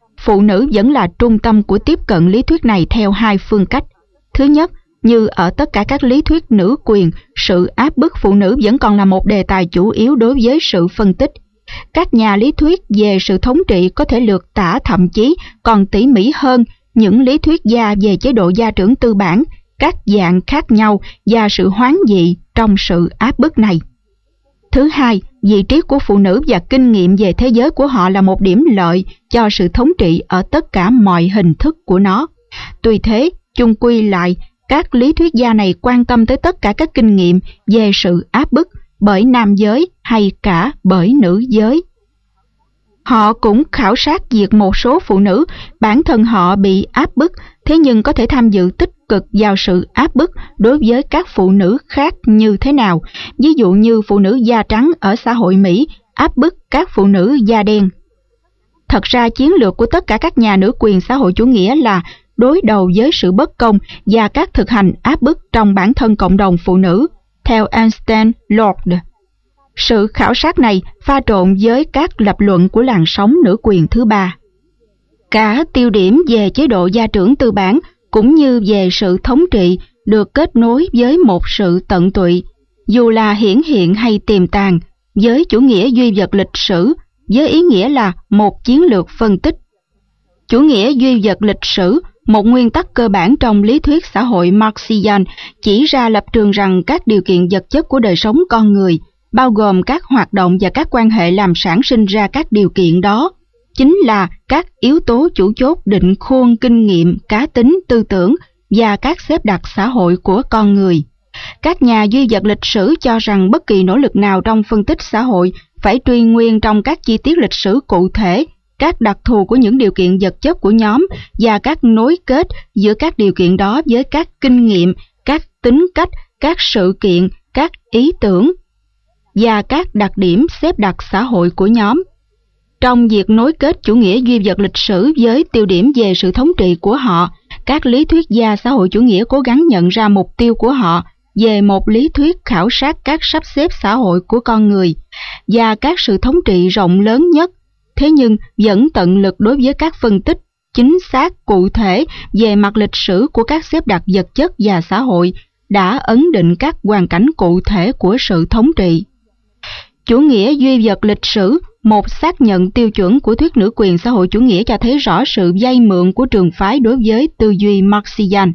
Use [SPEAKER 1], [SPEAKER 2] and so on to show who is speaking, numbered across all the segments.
[SPEAKER 1] Phụ nữ vẫn là trung tâm của tiếp cận lý thuyết này theo hai phương cách. Thứ nhất, như ở tất cả các lý thuyết nữ quyền, sự áp bức phụ nữ vẫn còn là một đề tài chủ yếu đối với sự phân tích. Các nhà lý thuyết về sự thống trị có thể lược tả thậm chí còn tỉ mỉ hơn những lý thuyết gia về chế độ gia trưởng tư bản, các dạng khác nhau và sự hoán dị trong sự áp bức này. Thứ hai, vị trí của phụ nữ và kinh nghiệm về thế giới của họ là một điểm lợi cho sự thống trị ở tất cả mọi hình thức của nó. Tuy thế, chung quy lại, các lý thuyết gia này quan tâm tới tất cả các kinh nghiệm về sự áp bức bởi nam giới hay cả bởi nữ giới. Họ cũng khảo sát việc một số phụ nữ bản thân họ bị áp bức, thế nhưng có thể tham dự tích cực vào sự áp bức đối với các phụ nữ khác như thế nào, ví dụ như phụ nữ da trắng ở xã hội Mỹ áp bức các phụ nữ da đen. Thật ra chiến lược của tất cả các nhà nữ quyền xã hội chủ nghĩa là đối đầu với sự bất công và các thực hành áp bức trong bản thân cộng đồng phụ nữ, theo Einstein Lord. Sự khảo sát này pha trộn với các lập luận của làn sóng nữ quyền thứ ba. Cả tiêu điểm về chế độ gia trưởng tư bản cũng như về sự thống trị được kết nối với một sự tận tụy, dù là hiển hiện hay tiềm tàng, với chủ nghĩa duy vật lịch sử, với ý nghĩa là một chiến lược phân tích. Chủ nghĩa duy vật lịch sử, một nguyên tắc cơ bản trong lý thuyết xã hội Marxian, chỉ ra lập trường rằng các điều kiện vật chất của đời sống con người, bao gồm các hoạt động và các quan hệ làm sản sinh ra các điều kiện đó, chính là các yếu tố chủ chốt định khuôn kinh nghiệm, cá tính, tư tưởng và các xếp đặt xã hội của con người. Các nhà duy vật lịch sử cho rằng bất kỳ nỗ lực nào trong phân tích xã hội phải truy nguyên trong các chi tiết lịch sử cụ thể, các đặc thù của những điều kiện vật chất của nhóm và các nối kết giữa các điều kiện đó với các kinh nghiệm, các tính cách, các sự kiện, các ý tưởng và các đặc điểm xếp đặt xã hội của nhóm. Trong việc nối kết chủ nghĩa duy vật lịch sử với tiêu điểm về sự thống trị của họ, các lý thuyết gia xã hội chủ nghĩa cố gắng nhận ra mục tiêu của họ về một lý thuyết khảo sát các sắp xếp xã hội của con người và các sự thống trị rộng lớn nhất, thế nhưng vẫn tận lực đối với các phân tích chính xác cụ thể về mặt lịch sử của các xếp đặt vật chất và xã hội đã ấn định các hoàn cảnh cụ thể của sự thống trị. Chủ nghĩa duy vật lịch sử, một xác nhận tiêu chuẩn của thuyết nữ quyền xã hội chủ nghĩa, cho thấy rõ sự vay mượn của trường phái đối với tư duy Marxian.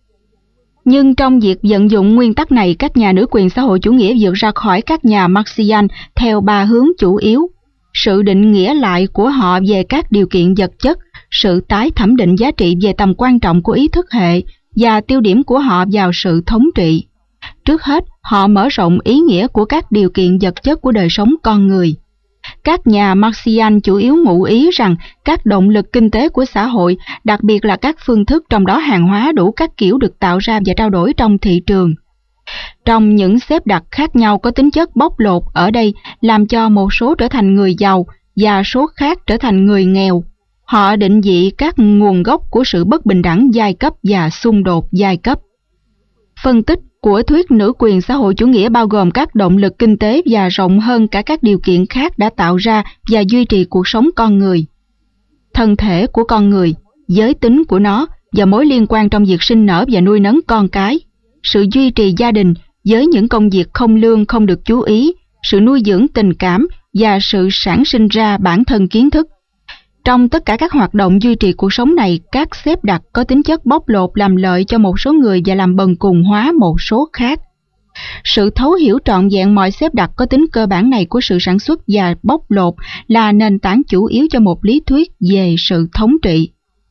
[SPEAKER 1] Nhưng trong việc vận dụng nguyên tắc này, các nhà nữ quyền xã hội chủ nghĩa vượt ra khỏi các nhà Marxian theo ba hướng chủ yếu: sự định nghĩa lại của họ về các điều kiện vật chất, sự tái thẩm định giá trị về tầm quan trọng của ý thức hệ và tiêu điểm của họ vào sự thống trị. Trước hết, họ mở rộng ý nghĩa của các điều kiện vật chất của đời sống con người. Các nhà Marxian chủ yếu ngụ ý rằng các động lực kinh tế của xã hội, đặc biệt là các phương thức trong đó hàng hóa đủ các kiểu được tạo ra và trao đổi trong thị trường. Trong những xếp đặt khác nhau có tính chất bóc lột ở đây làm cho một số trở thành người giàu và số khác trở thành người nghèo. Họ định vị các nguồn gốc của sự bất bình đẳng giai cấp và xung đột giai cấp. Phân tích của thuyết nữ quyền xã hội chủ nghĩa bao gồm các động lực kinh tế và rộng hơn cả các điều kiện khác đã tạo ra và duy trì cuộc sống con người. Thân thể của con người, giới tính của nó và mối liên quan trong việc sinh nở và nuôi nấng con cái, sự duy trì gia đình với những công việc không lương không được chú ý, sự nuôi dưỡng tình cảm và sự sản sinh ra bản thân kiến thức. Trong tất cả các hoạt động duy trì cuộc sống này, các xếp đặt có tính chất bóc lột làm lợi cho một số người và làm bần cùng hóa một số khác. Sự thấu hiểu trọn vẹn mọi xếp đặt có tính cơ bản này của sự sản xuất và bóc lột là nền tảng chủ yếu cho một lý thuyết về sự thống trị.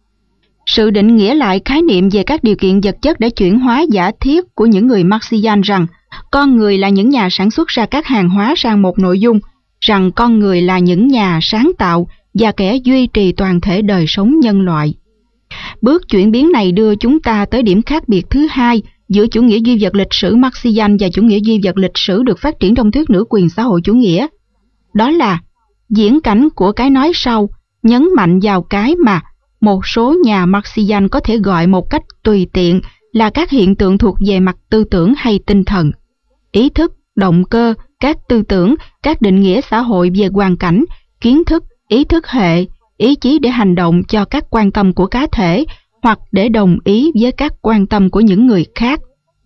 [SPEAKER 1] Sự định nghĩa lại khái niệm về các điều kiện vật chất đã chuyển hóa giả thiết của những người Marxian rằng con người là những nhà sản xuất ra các hàng hóa sang một nội dung, rằng con người là những nhà sáng tạo và kẻ duy trì toàn thể đời sống nhân loại. Bước chuyển biến này đưa chúng ta tới điểm khác biệt thứ hai giữa chủ nghĩa duy vật lịch sử Marxian và chủ nghĩa duy vật lịch sử được phát triển trong thuyết nữ quyền xã hội chủ nghĩa. Đó là diễn cảnh của cái nói sau nhấn mạnh vào cái mà một số nhà Marxian có thể gọi một cách tùy tiện là các hiện tượng thuộc về mặt tư tưởng hay tinh thần. Ý thức, động cơ, các tư tưởng, các định nghĩa xã hội về hoàn cảnh, kiến thức, ý thức hệ, ý chí để hành động cho các quan tâm của cá thể hoặc để đồng ý với các quan tâm của những người khác.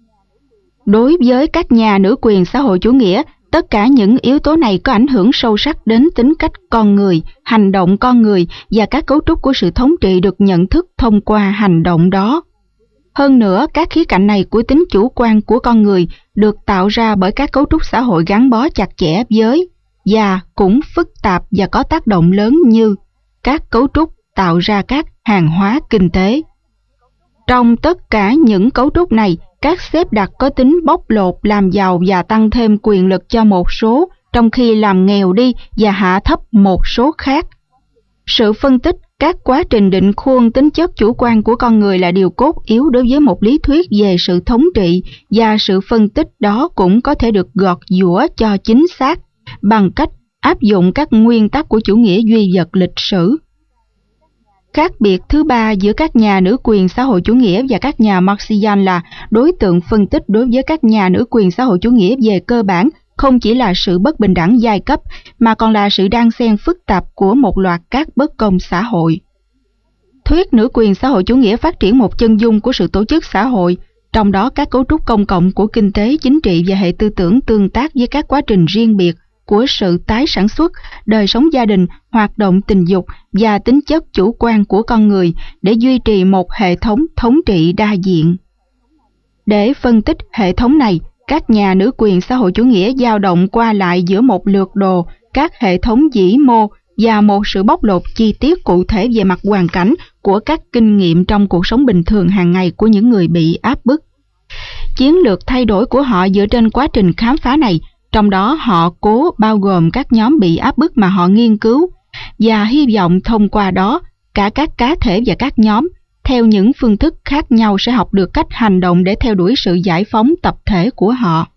[SPEAKER 1] Đối với các nhà nữ quyền xã hội chủ nghĩa, tất cả những yếu tố này có ảnh hưởng sâu sắc đến tính cách con người, hành động con người và các cấu trúc của sự thống trị được nhận thức thông qua hành động đó. Hơn nữa, các khía cạnh này của tính chủ quan của con người được tạo ra bởi các cấu trúc xã hội gắn bó chặt chẽ với và cũng phức tạp và có tác động lớn như các cấu trúc tạo ra các hàng hóa kinh tế. Trong tất cả những cấu trúc này, các xếp đặt có tính bóc lột, làm giàu và tăng thêm quyền lực cho một số, trong khi làm nghèo đi và hạ thấp một số khác. Sự phân tích các quá trình định khuôn tính chất chủ quan của con người là điều cốt yếu đối với một lý thuyết về sự thống trị, và sự phân tích đó cũng có thể được gọt giũa cho chính xác bằng cách áp dụng các nguyên tắc của chủ nghĩa duy vật lịch sử. Khác biệt thứ ba giữa các nhà nữ quyền xã hội chủ nghĩa và các nhà Marxian là đối tượng phân tích đối với các nhà nữ quyền xã hội chủ nghĩa về cơ bản không chỉ là sự bất bình đẳng giai cấp, mà còn là sự đan xen phức tạp của một loạt các bất công xã hội. Thuyết nữ quyền xã hội chủ nghĩa phát triển một chân dung của sự tổ chức xã hội, trong đó các cấu trúc công cộng của kinh tế, chính trị và hệ tư tưởng tương tác với các quá trình riêng biệt của sự tái sản xuất, đời sống gia đình, hoạt động tình dục và tính chất chủ quan của con người để duy trì một hệ thống thống trị đa diện. Để phân tích hệ thống này, các nhà nữ quyền xã hội chủ nghĩa dao động qua lại giữa một lược đồ, các hệ thống vĩ mô và một sự bóc lột chi tiết cụ thể về mặt hoàn cảnh của các kinh nghiệm trong cuộc sống bình thường hàng ngày của những người bị áp bức. Chiến lược thay đổi của họ dựa trên quá trình khám phá này, trong đó họ cố bao gồm các nhóm bị áp bức mà họ nghiên cứu, và hy vọng thông qua đó cả các cá thể và các nhóm theo những phương thức khác nhau sẽ học được cách hành động để theo đuổi sự giải phóng tập thể của họ.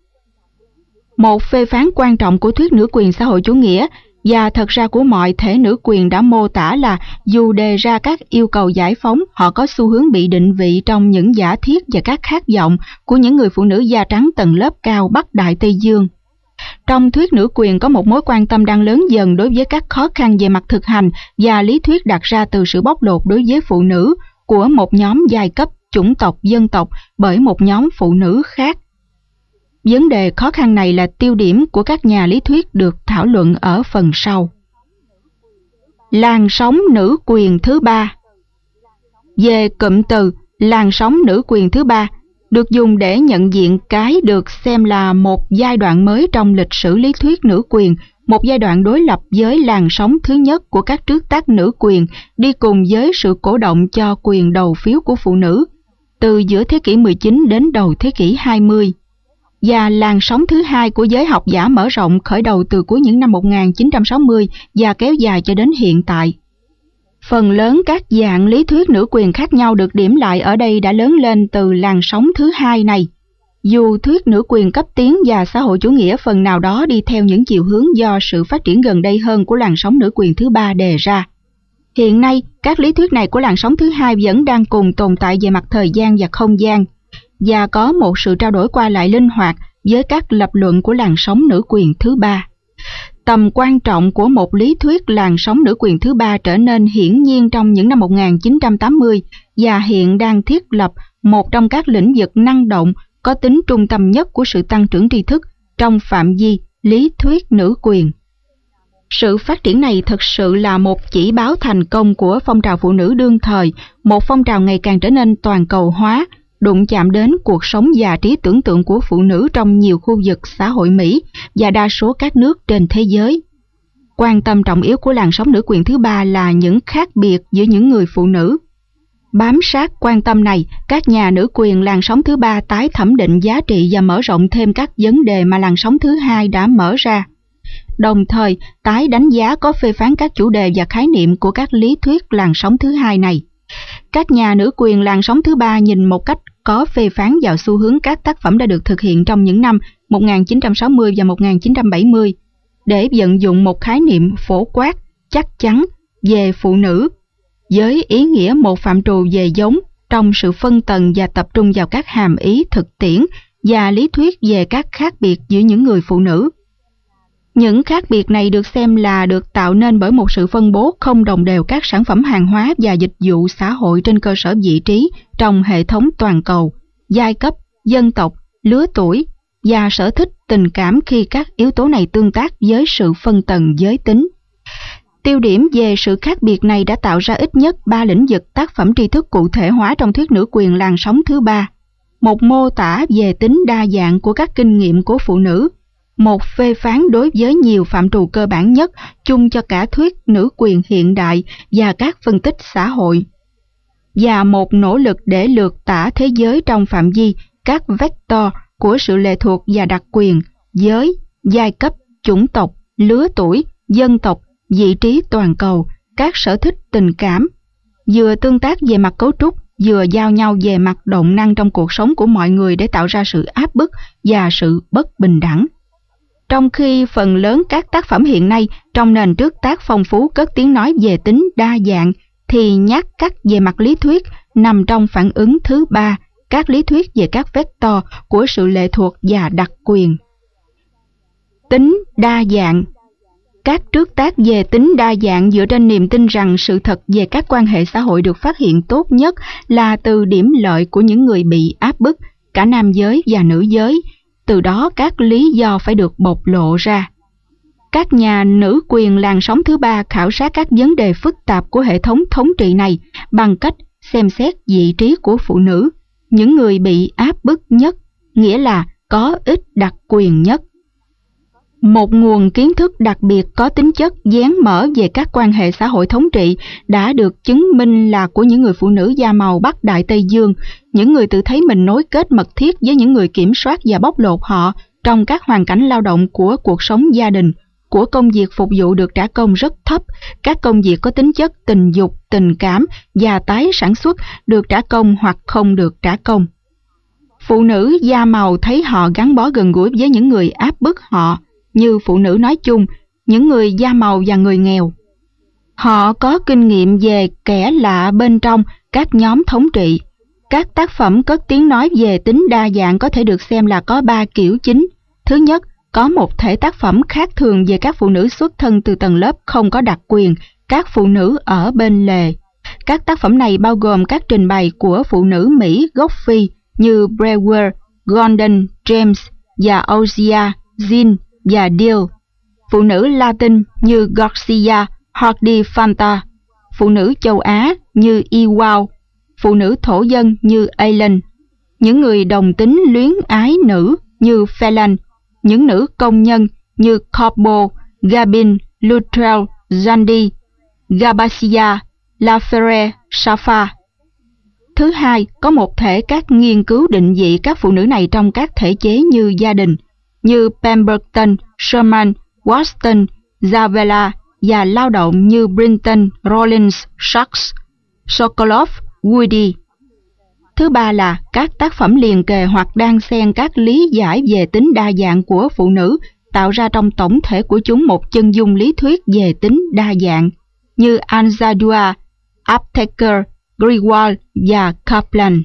[SPEAKER 1] Một phê phán quan trọng của thuyết nữ quyền xã hội chủ nghĩa và thật ra của mọi thể nữ quyền đã mô tả là dù đề ra các yêu cầu giải phóng, họ có xu hướng bị định vị trong những giả thiết và các khát vọng của những người phụ nữ da trắng tầng lớp cao Bắc Đại Tây Dương. Trong thuyết nữ quyền có một mối quan tâm đang lớn dần đối với các khó khăn về mặt thực hành và lý thuyết đặt ra từ sự bóc lột đối với phụ nữ của một nhóm giai cấp, chủng tộc, dân tộc bởi một nhóm phụ nữ khác. Vấn đề khó khăn này là tiêu điểm của các nhà lý thuyết được thảo luận ở phần sau. Làn sóng nữ quyền thứ ba. Về cụm từ làn sóng nữ quyền thứ ba được dùng để nhận diện cái được xem là một giai đoạn mới trong lịch sử lý thuyết nữ quyền, một giai đoạn đối lập với làn sóng thứ nhất của các trước tác nữ quyền, đi cùng với sự cổ động cho quyền đầu phiếu của phụ nữ, từ giữa thế kỷ 19 đến đầu thế kỷ 20. Và làn sóng thứ hai của giới học giả mở rộng khởi đầu từ cuối những năm 1960 và kéo dài cho đến hiện tại. Phần lớn các dạng lý thuyết nữ quyền khác nhau được điểm lại ở đây đã lớn lên từ làn sóng thứ hai này. Dù thuyết nữ quyền cấp tiến và xã hội chủ nghĩa phần nào đó đi theo những chiều hướng do sự phát triển gần đây hơn của làn sóng nữ quyền thứ ba đề ra. Hiện nay, các lý thuyết này của làn sóng thứ hai vẫn đang cùng tồn tại về mặt thời gian và không gian, và có một sự trao đổi qua lại linh hoạt với các lập luận của làn sóng nữ quyền thứ ba. Tầm quan trọng của một lý thuyết làn sóng nữ quyền thứ ba trở nên hiển nhiên trong những năm 1980 và hiện đang thiết lập một trong các lĩnh vực năng động có tính trung tâm nhất của sự tăng trưởng tri thức trong phạm vi lý thuyết nữ quyền. Sự phát triển này thực sự là một chỉ báo thành công của phong trào phụ nữ đương thời, một phong trào ngày càng trở nên toàn cầu hóa, đụng chạm đến cuộc sống và trí tưởng tượng của phụ nữ trong nhiều khu vực xã hội Mỹ và đa số các nước trên thế giới. Quan tâm trọng yếu của làn sóng nữ quyền thứ ba là những khác biệt giữa những người phụ nữ. Bám sát quan tâm này, các nhà nữ quyền làn sóng thứ ba tái thẩm định giá trị và mở rộng thêm các vấn đề mà làn sóng thứ hai đã mở ra. Đồng thời, tái đánh giá có phê phán các chủ đề và khái niệm của các lý thuyết làn sóng thứ hai này. Các nhà nữ quyền làn sóng thứ ba nhìn một cách có phê phán vào xu hướng các tác phẩm đã được thực hiện trong những năm 1960 và 1970 để vận dụng một khái niệm phổ quát, chắc chắn về phụ nữ, với ý nghĩa một phạm trù về giống trong sự phân tầng và tập trung vào các hàm ý thực tiễn và lý thuyết về các khác biệt giữa những người phụ nữ. Những khác biệt này được xem là được tạo nên bởi một sự phân bố không đồng đều các sản phẩm hàng hóa và dịch vụ xã hội trên cơ sở vị trí trong hệ thống toàn cầu, giai cấp, dân tộc, lứa tuổi và sở thích tình cảm khi các yếu tố này tương tác với sự phân tầng giới tính. Tiêu điểm về sự khác biệt này đã tạo ra ít nhất 3 lĩnh vực tác phẩm tri thức cụ thể hóa trong thuyết nữ quyền làn sóng thứ 3. Một mô tả về tính đa dạng của các kinh nghiệm của phụ nữ, một phê phán đối với nhiều phạm trù cơ bản nhất chung cho cả thuyết nữ quyền hiện đại và các phân tích xã hội, và một nỗ lực để lược tả thế giới trong phạm vi các vector của sự lệ thuộc và đặc quyền, giới, giai cấp, chủng tộc, lứa tuổi, dân tộc, vị trí toàn cầu, các sở thích tình cảm, vừa tương tác về mặt cấu trúc, vừa giao nhau về mặt động năng trong cuộc sống của mọi người để tạo ra sự áp bức và sự bất bình đẳng. Trong khi phần lớn các tác phẩm hiện nay trong nền trước tác phong phú cất tiếng nói về tính đa dạng, thì nhát cắt về mặt lý thuyết nằm trong phản ứng thứ 3, các lý thuyết về các vector của sự lệ thuộc và đặc quyền. Tính đa dạng. Các trước tác về tính đa dạng dựa trên niềm tin rằng sự thật về các quan hệ xã hội được phát hiện tốt nhất là từ điểm lợi của những người bị áp bức, cả nam giới và nữ giới. Từ đó các lý do phải được bộc lộ ra. Các nhà nữ quyền làn sóng thứ 3 khảo sát các vấn đề phức tạp của hệ thống thống trị này bằng cách xem xét vị trí của phụ nữ, những người bị áp bức nhất, nghĩa là có ít đặc quyền nhất. Một nguồn kiến thức đặc biệt có tính chất dán mở về các quan hệ xã hội thống trị đã được chứng minh là của những người phụ nữ da màu Bắc Đại Tây Dương, những người tự thấy mình nối kết mật thiết với những người kiểm soát và bóc lột họ trong các hoàn cảnh lao động của cuộc sống gia đình, của công việc phục vụ được trả công rất thấp, các công việc có tính chất tình dục, tình cảm và tái sản xuất được trả công hoặc không được trả công. Phụ nữ da màu thấy họ gắn bó gần gũi với những người áp bức họ, như phụ nữ nói chung, những người da màu và người nghèo. Họ có kinh nghiệm về kẻ lạ bên trong các nhóm thống trị. Các tác phẩm cất tiếng nói về tính đa dạng có thể được xem là có 3 kiểu chính. Thứ nhất, có một thể tác phẩm khác thường về các phụ nữ xuất thân từ tầng lớp không có đặc quyền, các phụ nữ ở bên lề. Các tác phẩm này bao gồm các trình bày của phụ nữ Mỹ gốc Phi như Brewer, Gordon, James và Ozia, Jean và Deal, phụ nữ Latin như Garcia, Hardy Fanta, phụ nữ châu Á như Ewald, phụ nữ thổ dân như Allen, những người đồng tính luyến ái nữ như Phelan, những nữ công nhân như Corbo, Gabin, Luttrell, Zandi, Gabasia, Laferre, Safa. Thứ hai, có một thể các nghiên cứu định vị các phụ nữ này trong các thể chế như gia đình, như Pemberton, Sherman, Watson, Zavella và lao động như Brinton, Rollins, Sachs, Sokolov, Woody. Thứ ba là các tác phẩm liền kề hoặc đan xen các lý giải về tính đa dạng của phụ nữ, tạo ra trong tổng thể của chúng một chân dung lý thuyết về tính đa dạng, như Anzaldúa, Aptheker, Greenwald và Kaplan.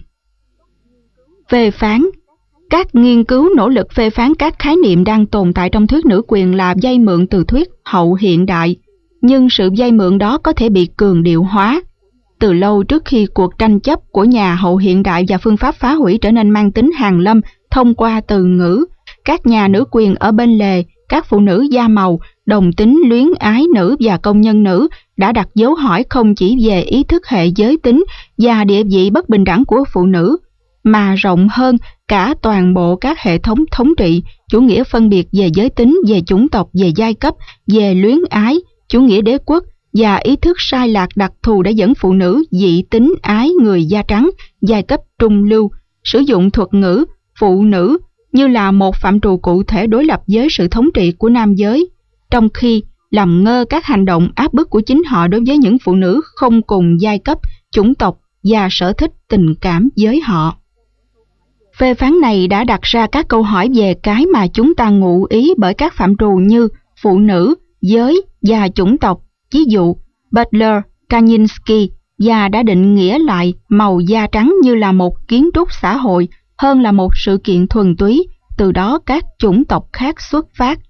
[SPEAKER 1] Phê phán. Các nghiên cứu nỗ lực phê phán các khái niệm đang tồn tại trong thuyết nữ quyền là vay mượn từ thuyết hậu hiện đại, nhưng sự vay mượn đó có thể bị cường điệu hóa. Từ lâu trước khi cuộc tranh chấp của nhà hậu hiện đại và phương pháp phá hủy trở nên mang tính hàn lâm thông qua từ ngữ, các nhà nữ quyền ở bên lề, các phụ nữ da màu, đồng tính luyến ái nữ và công nhân nữ đã đặt dấu hỏi không chỉ về ý thức hệ giới tính và địa vị bất bình đẳng của phụ nữ, mà rộng hơn cả toàn bộ các hệ thống thống trị, chủ nghĩa phân biệt về giới tính, về chủng tộc, về giai cấp, về luyến ái, chủ nghĩa đế quốc và ý thức sai lạc đặc thù đã dẫn phụ nữ dị tính ái người da trắng, giai cấp trung lưu, sử dụng thuật ngữ phụ nữ như là một phạm trù cụ thể đối lập với sự thống trị của nam giới, trong khi làm ngơ các hành động áp bức của chính họ đối với những phụ nữ không cùng giai cấp, chủng tộc và sở thích tình cảm với họ. Phê phán này đã đặt ra các câu hỏi về cái mà chúng ta ngụ ý bởi các phạm trù như phụ nữ, giới và chủng tộc, ví dụ Butler, Kandinsky, và đã định nghĩa lại màu da trắng như là một kiến trúc xã hội hơn là một sự kiện thuần túy, từ đó các chủng tộc khác xuất phát.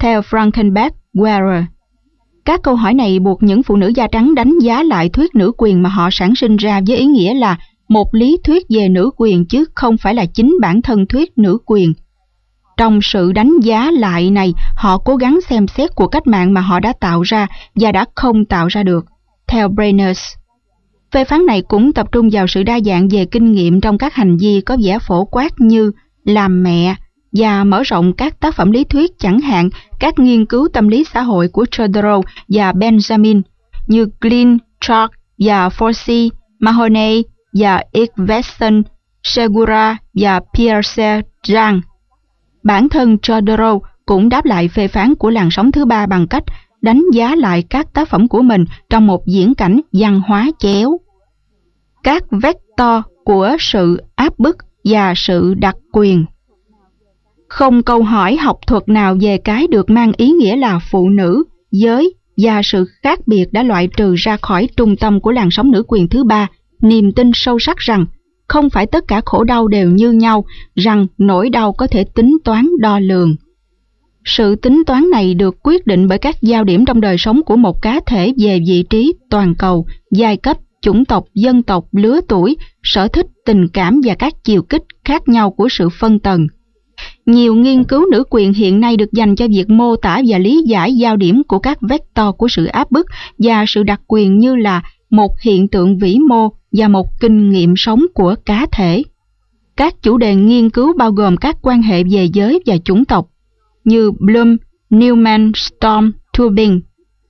[SPEAKER 1] theo Frankenberg-Wehrer. Các câu hỏi này buộc những phụ nữ da trắng đánh giá lại thuyết nữ quyền mà họ sản sinh ra với ý nghĩa là một lý thuyết về nữ quyền chứ không phải là chính bản thân thuyết nữ quyền. Trong sự đánh giá lại này, họ cố gắng xem xét cuộc cách mạng mà họ đã tạo ra và đã không tạo ra được, theo Brainers. Phê phán này cũng tập trung vào sự đa dạng về kinh nghiệm trong các hành vi có vẻ phổ quát như làm mẹ và mở rộng các tác phẩm lý thuyết, chẳng hạn các nghiên cứu tâm lý xã hội của Chodorow và Benjamin như Glynn, Clark và Forsey, Mahoney và Ickverson, Segura và Pierce Jean. Bản thân Chodorow cũng đáp lại phê phán của làn sóng thứ ba bằng cách đánh giá lại các tác phẩm của mình trong một viễn cảnh văn hóa chéo. Các vector của sự áp bức và sự đặc quyền. Không câu hỏi học thuật nào về cái được mang ý nghĩa là phụ nữ, giới và sự khác biệt đã loại trừ ra khỏi trung tâm của làn sóng nữ quyền thứ ba niềm tin sâu sắc rằng không phải tất cả khổ đau đều như nhau, rằng nỗi đau có thể tính toán đo lường. Sự tính toán này được quyết định bởi các giao điểm trong đời sống của một cá thể về vị trí, toàn cầu, giai cấp, chủng tộc, dân tộc, lứa tuổi, sở thích, tình cảm và các chiều kích khác nhau của sự phân tầng. Nhiều nghiên cứu nữ quyền hiện nay được dành cho việc mô tả và lý giải giao điểm của các vector của sự áp bức và sự đặc quyền như là một hiện tượng vĩ mô và một kinh nghiệm sống của cá thể. Các chủ đề nghiên cứu bao gồm các quan hệ về giới và chủng tộc như Bloom, Newman, Storm, Tubin,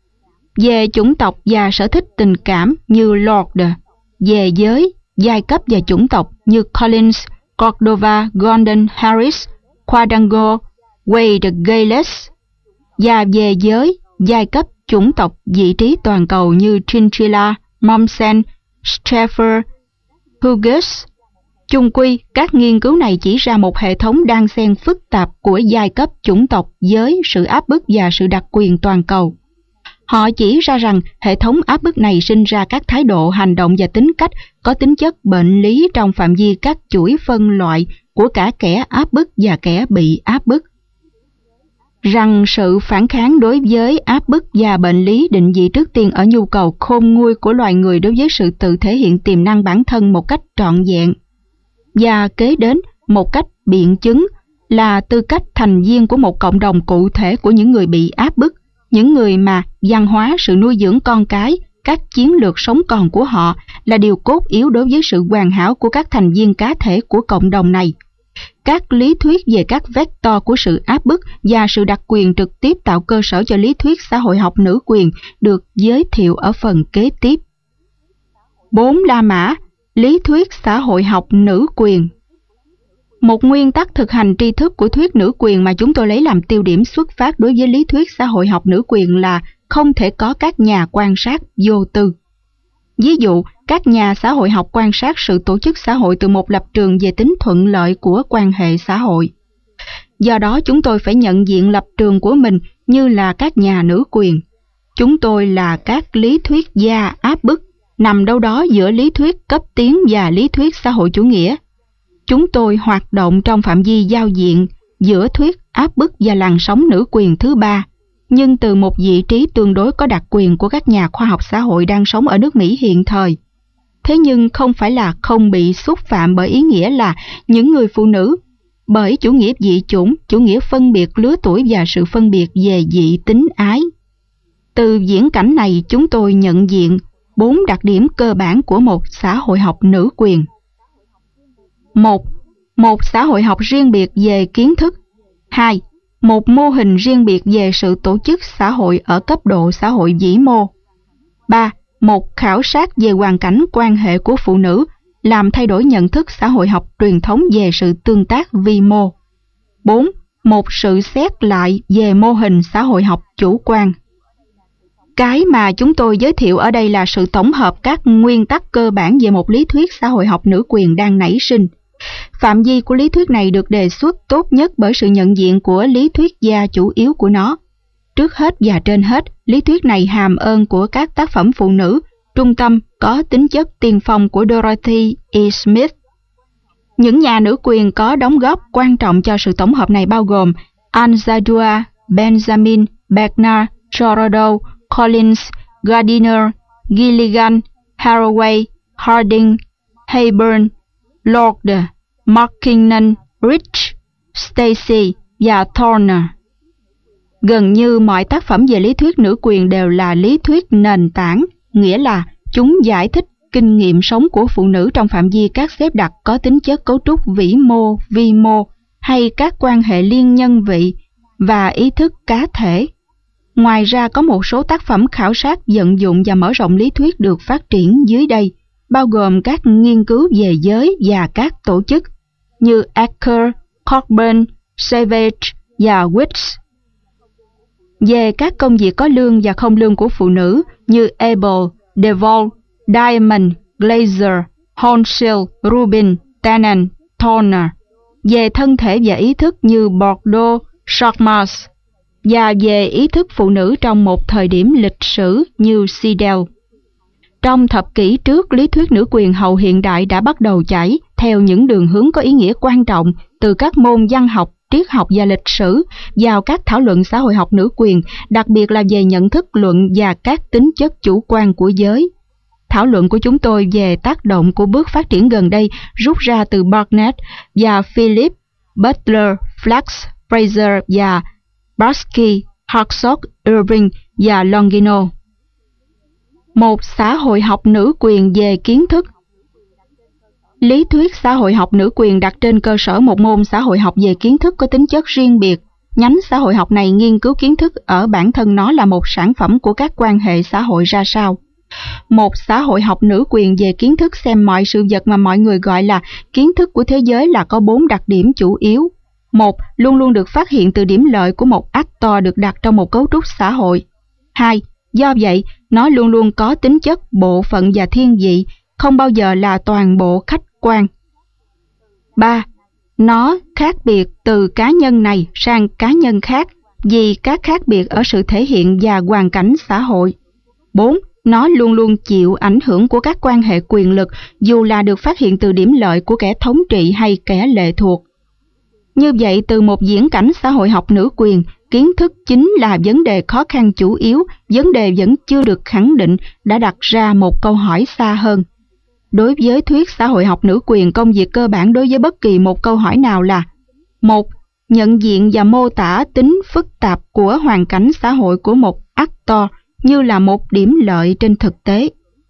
[SPEAKER 1] về chủng tộc và sở thích tình cảm như Lord, về giới, giai cấp và chủng tộc như Collins, Cordova, Gordon, Harris, Quadango, Wade, Gales, và về giới, giai cấp, chủng tộc, vị trí toàn cầu như Chinchilla, Mommsen, Straffer, Hughes. Chung quy, các nghiên cứu này chỉ ra một hệ thống đan xen phức tạp của giai cấp, chủng tộc, giới, sự áp bức và sự đặc quyền toàn cầu. Họ chỉ ra rằng hệ thống áp bức này sinh ra các thái độ, hành động và tính cách có tính chất bệnh lý trong phạm vi các chuỗi phân loại của cả kẻ áp bức và kẻ bị áp bức. Rằng sự phản kháng đối với áp bức và bệnh lý định vị trước tiên ở nhu cầu khôn nguôi của loài người đối với sự tự thể hiện tiềm năng bản thân một cách trọn vẹn, và kế đến một cách biện chứng là tư cách thành viên của một cộng đồng cụ thể của những người bị áp bức, những người mà văn hóa, sự nuôi dưỡng con cái, các chiến lược sống còn của họ là điều cốt yếu đối với sự hoàn hảo của các thành viên cá thể của cộng đồng này. Các lý thuyết về các vector của sự áp bức và sự đặc quyền trực tiếp tạo cơ sở cho lý thuyết xã hội học nữ quyền được giới thiệu ở phần kế tiếp. 4 La Mã, lý thuyết xã hội học nữ quyền. Một nguyên tắc thực hành tri thức của thuyết nữ quyền mà chúng tôi lấy làm tiêu điểm xuất phát đối với lý thuyết xã hội học nữ quyền là không thể có các nhà quan sát vô tư. Ví dụ, các nhà xã hội học quan sát sự tổ chức xã hội từ một lập trường về tính thuận lợi của quan hệ xã hội. Do đó, chúng tôi phải nhận diện lập trường của mình như là các nhà nữ quyền. Chúng tôi là các lý thuyết gia áp bức, nằm đâu đó giữa lý thuyết cấp tiến và lý thuyết xã hội chủ nghĩa. Chúng tôi hoạt động trong phạm vi giao diện giữa thuyết áp bức và làn sóng nữ quyền thứ ba, nhưng từ một vị trí tương đối có đặc quyền của các nhà khoa học xã hội đang sống ở nước Mỹ hiện thời. Thế nhưng không phải là không bị xúc phạm bởi ý nghĩa là những người phụ nữ, bởi chủ nghĩa dị chủng, chủ nghĩa phân biệt lứa tuổi và sự phân biệt về dị tính ái. Từ viễn cảnh này, chúng tôi nhận diện 4 đặc điểm cơ bản của một xã hội học nữ quyền. 1. Một xã hội học riêng biệt về kiến thức. 2. Một mô hình riêng biệt về sự tổ chức xã hội ở cấp độ xã hội vĩ mô. 3. Một khảo sát về hoàn cảnh quan hệ của phụ nữ, làm thay đổi nhận thức xã hội học truyền thống về sự tương tác vi mô. 4. Một sự xét lại về mô hình xã hội học chủ quan. Cái mà chúng tôi giới thiệu ở đây là sự tổng hợp các nguyên tắc cơ bản về một lý thuyết xã hội học nữ quyền đang nảy sinh. Phạm vi của lý thuyết này được đề xuất tốt nhất bởi sự nhận diện của lý thuyết gia chủ yếu của nó. Trước hết và trên hết, lý thuyết này hàm ơn của các tác phẩm phụ nữ, trung tâm có tính chất tiên phong của Dorothy E. Smith. Những nhà nữ quyền có đóng góp quan trọng cho sự tổng hợp này bao gồm Anzaldúa Benjamin, Bernard, Thoreau, Collins, Gardiner, Gilligan, Haraway, Harding, Hayburn, Lord, Mackinnon, Rich, Stacy và Thorne. Gần như mọi tác phẩm về lý thuyết nữ quyền đều là lý thuyết nền tảng, nghĩa là chúng giải thích kinh nghiệm sống của phụ nữ trong phạm vi các xếp đặt có tính chất cấu trúc vĩ mô, vi mô hay các quan hệ liên nhân vị và ý thức cá thể. Ngoài ra có một số tác phẩm khảo sát vận dụng và mở rộng lý thuyết được phát triển dưới đây, bao gồm các nghiên cứu về giới và các tổ chức như Acker, Cockburn, Savage và Wicks. Về các công việc có lương và không lương của phụ nữ như Abel, DeVol, Diamond, Glaser, Hornsill, Rubin, Tannen, Thorne. Về thân thể và ý thức như Bordeaux, Chalmers. Và về ý thức phụ nữ trong một thời điểm lịch sử như Siddell. Trong thập kỷ trước, lý thuyết nữ quyền hậu hiện đại đã bắt đầu chảy theo những đường hướng có ý nghĩa quan trọng từ các môn văn học, triết học và lịch sử vào các thảo luận xã hội học nữ quyền, đặc biệt là về nhận thức luận và các tính chất chủ quan của giới. Thảo luận của chúng tôi về tác động của bước phát triển gần đây rút ra từ Barnett và Philip, Butler, Flax, Fraser và Barsky, Hartsock, Irving và Longino. Một xã hội học nữ quyền về kiến thức. Lý thuyết xã hội học nữ quyền đặt trên cơ sở một môn xã hội học về kiến thức có tính chất riêng biệt. Nhánh xã hội học này nghiên cứu kiến thức ở bản thân nó là một sản phẩm của các quan hệ xã hội ra sao. Một xã hội học nữ quyền về kiến thức xem mọi sự vật mà mọi người gọi là kiến thức của thế giới là có 4 đặc điểm chủ yếu. 1. Luôn luôn được phát hiện từ điểm lợi của một actor được đặt trong một cấu trúc xã hội. 2. Do vậy, nó luôn luôn có tính chất bộ phận và thiên vị, không bao giờ là toàn bộ khách quan. 3. Nó khác biệt từ cá nhân này sang cá nhân khác vì các khác biệt ở sự thể hiện và hoàn cảnh xã hội. 4. Nó luôn luôn chịu ảnh hưởng của các quan hệ quyền lực dù là được phát hiện từ điểm lợi của kẻ thống trị hay kẻ lệ thuộc. Như vậy, từ một viễn cảnh xã hội học nữ quyền, kiến thức chính là vấn đề khó khăn chủ yếu, vấn đề vẫn chưa được khẳng định đã đặt ra một câu hỏi xa hơn. Đối với thuyết xã hội học nữ quyền, công việc cơ bản đối với bất kỳ một câu hỏi nào là: 1. Nhận diện và mô tả tính phức tạp của hoàn cảnh xã hội của một actor như là một điểm lợi trên thực tế.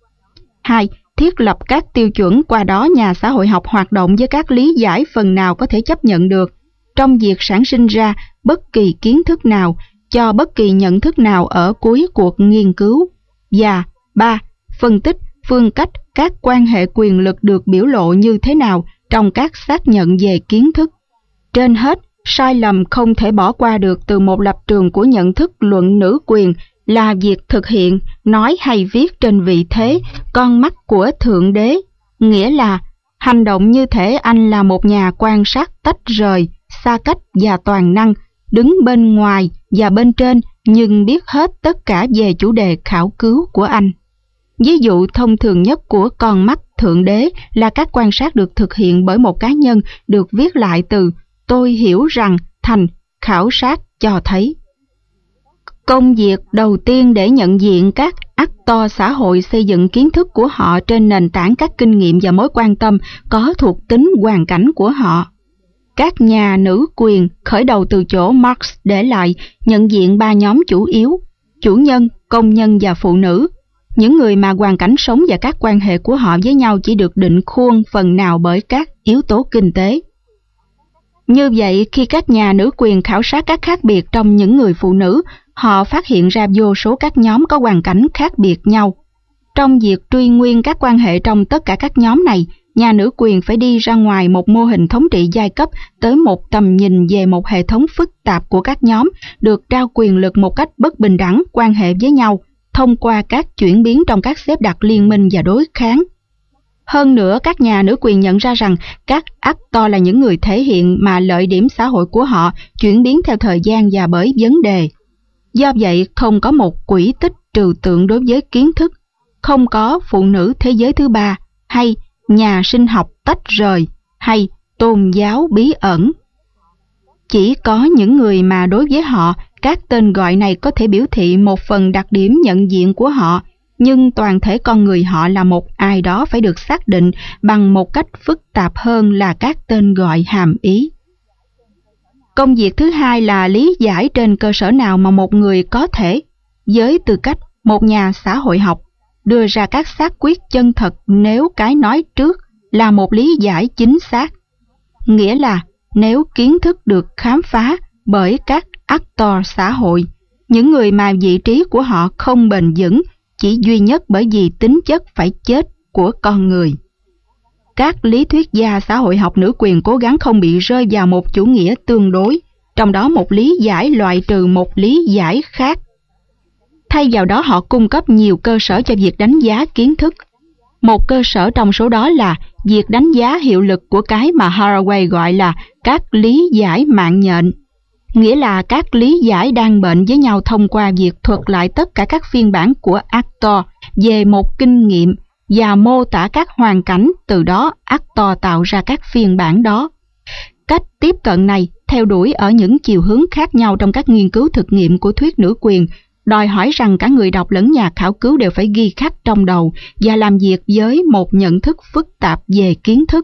[SPEAKER 1] 2. Thiết lập các tiêu chuẩn, qua đó nhà xã hội học hoạt động với các lý giải phần nào có thể chấp nhận được trong việc sản sinh ra bất kỳ kiến thức nào cho bất kỳ nhận thức nào ở cuối cuộc nghiên cứu. Và 3. Phân tích phương cách các quan hệ quyền lực được biểu lộ như thế nào trong các xác nhận về kiến thức. Trên hết, sai lầm không thể bỏ qua được từ một lập trường của nhận thức luận nữ quyền là việc thực hiện, nói hay viết trên vị thế, con mắt của Thượng Đế, nghĩa là hành động như thể anh là một nhà quan sát tách rời, xa cách và toàn năng, đứng bên ngoài và bên trên nhưng biết hết tất cả về chủ đề khảo cứu của anh. Ví dụ thông thường nhất của con mắt Thượng Đế là các quan sát được thực hiện bởi một cá nhân được viết lại từ tôi hiểu rằng thành khảo sát cho thấy. Công việc đầu tiên để nhận diện các actor xã hội xây dựng kiến thức của họ trên nền tảng các kinh nghiệm và mối quan tâm có thuộc tính hoàn cảnh của họ. Các nhà nữ quyền khởi đầu từ chỗ Marx để lại nhận diện 3 nhóm chủ yếu: chủ nhân, công nhân và phụ nữ. Những người mà hoàn cảnh sống và các quan hệ của họ với nhau chỉ được định khuôn phần nào bởi các yếu tố kinh tế. Như vậy, khi các nhà nữ quyền khảo sát các khác biệt trong những người phụ nữ, họ phát hiện ra vô số các nhóm có hoàn cảnh khác biệt nhau. Trong việc truy nguyên các quan hệ trong tất cả các nhóm này, nhà nữ quyền phải đi ra ngoài một mô hình thống trị giai cấp tới một tầm nhìn về một hệ thống phức tạp của các nhóm được trao quyền lực một cách bất bình đẳng quan hệ với nhau thông qua các chuyển biến trong các xếp đặt liên minh và đối kháng. Hơn nữa, các nhà nữ quyền nhận ra rằng các actor là những người thể hiện mà lợi điểm xã hội của họ chuyển biến theo thời gian và bởi vấn đề. Do vậy, không có một quỹ tích trừu tượng đối với kiến thức, không có phụ nữ thế giới thứ ba, hay nhà sinh học tách rời, hay tôn giáo bí ẩn. Chỉ có những người mà đối với họ, Các tên gọi này có thể biểu thị một phần đặc điểm nhận diện của họ, nhưng toàn thể con người họ là một ai đó phải được xác định bằng một cách phức tạp hơn là các tên gọi hàm ý. Công việc thứ hai là lý giải trên cơ sở nào mà một người có thể, với tư cách một nhà xã hội học, đưa ra các xác quyết chân thật nếu cái nói trước là một lý giải chính xác. Nghĩa là nếu kiến thức được khám phá bởi các actor xã hội, những người mà vị trí của họ không bền vững chỉ duy nhất bởi vì tính chất phải chết của con người. Các lý thuyết gia xã hội học nữ quyền cố gắng không bị rơi vào một chủ nghĩa tương đối, trong đó một lý giải loại trừ một lý giải khác. Thay vào đó họ cung cấp nhiều cơ sở cho việc đánh giá kiến thức. Một cơ sở trong số đó là việc đánh giá hiệu lực của cái mà Haraway gọi là các lý giải mạng nhện, nghĩa là các lý giải đang bệnh với nhau thông qua việc thuật lại tất cả các phiên bản của actor về một kinh nghiệm và mô tả các hoàn cảnh, từ đó actor tạo ra các phiên bản đó. Cách tiếp cận này theo đuổi ở những chiều hướng khác nhau trong các nghiên cứu thực nghiệm của thuyết nữ quyền, đòi hỏi rằng cả người đọc lẫn nhà khảo cứu đều phải ghi khắc trong đầu và làm việc với một nhận thức phức tạp về kiến thức.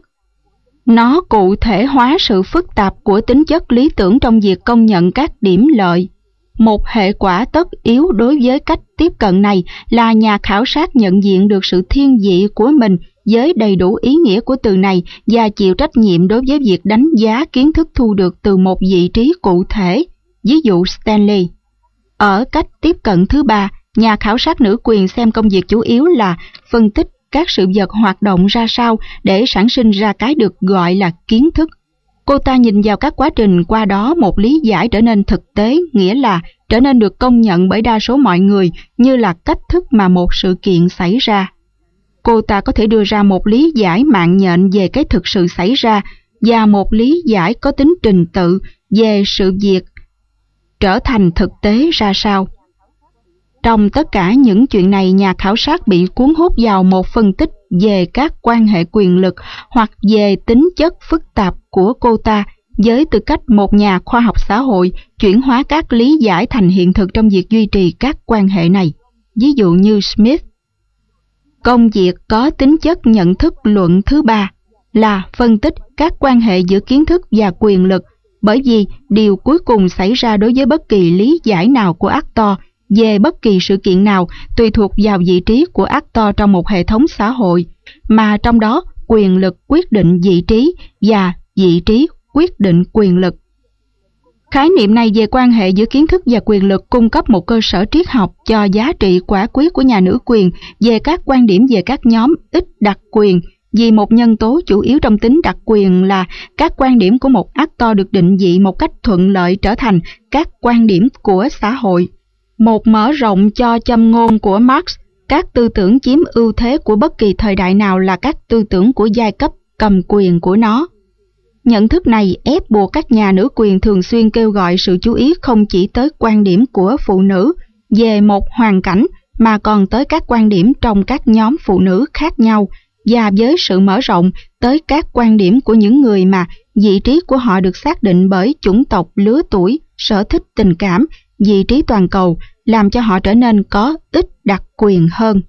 [SPEAKER 1] Nó cụ thể hóa sự phức tạp của tính chất lý tưởng trong việc công nhận các điểm lợi. Một hệ quả tất yếu đối với cách tiếp cận này là nhà khảo sát nhận diện được sự thiên vị của mình với đầy đủ ý nghĩa của từ này và chịu trách nhiệm đối với việc đánh giá kiến thức thu được từ một vị trí cụ thể, ví dụ Stanley. Ở cách tiếp cận thứ ba, nhà khảo sát nữ quyền xem công việc chủ yếu là phân tích các sự vật hoạt động ra sao để sản sinh ra cái được gọi là kiến thức. Cô ta nhìn vào các quá trình qua đó một lý giải trở nên thực tế, nghĩa là trở nên được công nhận bởi đa số mọi người như là cách thức mà một sự kiện xảy ra. Cô ta có thể đưa ra một lý giải mạng nhện về cái thực sự xảy ra và một lý giải có tính trình tự về sự việc trở thành thực tế ra sao. Trong tất cả những chuyện này, nhà khảo sát bị cuốn hút vào một phân tích về các quan hệ quyền lực hoặc về tính chất phức tạp của cô ta với tư cách một nhà khoa học xã hội, chuyển hóa các lý giải thành hiện thực trong việc duy trì các quan hệ này. Ví dụ như Smith. Công việc có tính chất nhận thức luận thứ ba là phân tích các quan hệ giữa kiến thức và quyền lực, bởi vì điều cuối cùng xảy ra đối với bất kỳ lý giải nào của actor về bất kỳ sự kiện nào tùy thuộc vào vị trí của actor trong một hệ thống xã hội, mà trong đó quyền lực quyết định vị trí và vị trí quyết định quyền lực. Khái niệm này về quan hệ giữa kiến thức và quyền lực cung cấp một cơ sở triết học cho giá trị quả quyết của nhà nữ quyền về các quan điểm về các nhóm ít đặc quyền, vì một nhân tố chủ yếu trong tính đặc quyền là các quan điểm của một actor được định vị một cách thuận lợi trở thành các quan điểm của xã hội. Một mở rộng cho châm ngôn của Marx, các tư tưởng chiếm ưu thế của bất kỳ thời đại nào là các tư tưởng của giai cấp cầm quyền của nó. Nhận thức này ép buộc các nhà nữ quyền thường xuyên kêu gọi sự chú ý không chỉ tới quan điểm của phụ nữ về một hoàn cảnh mà còn tới các quan điểm trong các nhóm phụ nữ khác nhau, và với sự mở rộng tới các quan điểm của những người mà vị trí của họ được xác định bởi chủng tộc, lứa tuổi, sở thích, tình cảm, vị trí toàn cầu, làm cho họ trở nên có ít đặc quyền hơn.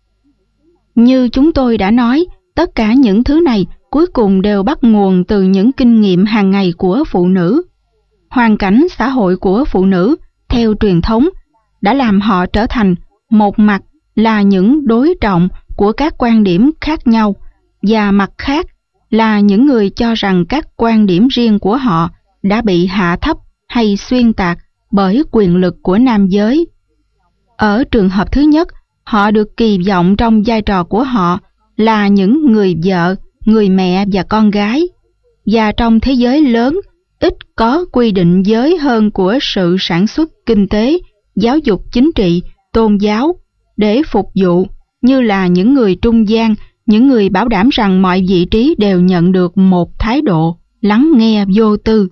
[SPEAKER 1] Như chúng tôi đã nói, tất cả những thứ này cuối cùng đều bắt nguồn từ những kinh nghiệm hàng ngày của phụ nữ. Hoàn cảnh xã hội của phụ nữ, theo truyền thống, đã làm họ trở thành một mặt là những đối trọng của các quan điểm khác nhau, và mặt khác là những người cho rằng các quan điểm riêng của họ đã bị hạ thấp hay xuyên tạc bởi quyền lực của nam giới. Ở trường hợp thứ nhất, họ được kỳ vọng trong vai trò của họ là những người vợ, người mẹ và con gái, và trong thế giới lớn ít có quy định giới hơn của sự sản xuất kinh tế, giáo dục chính trị, tôn giáo để phục vụ, như là những người trung gian, những người bảo đảm rằng mọi vị trí đều nhận được một thái độ lắng nghe vô tư.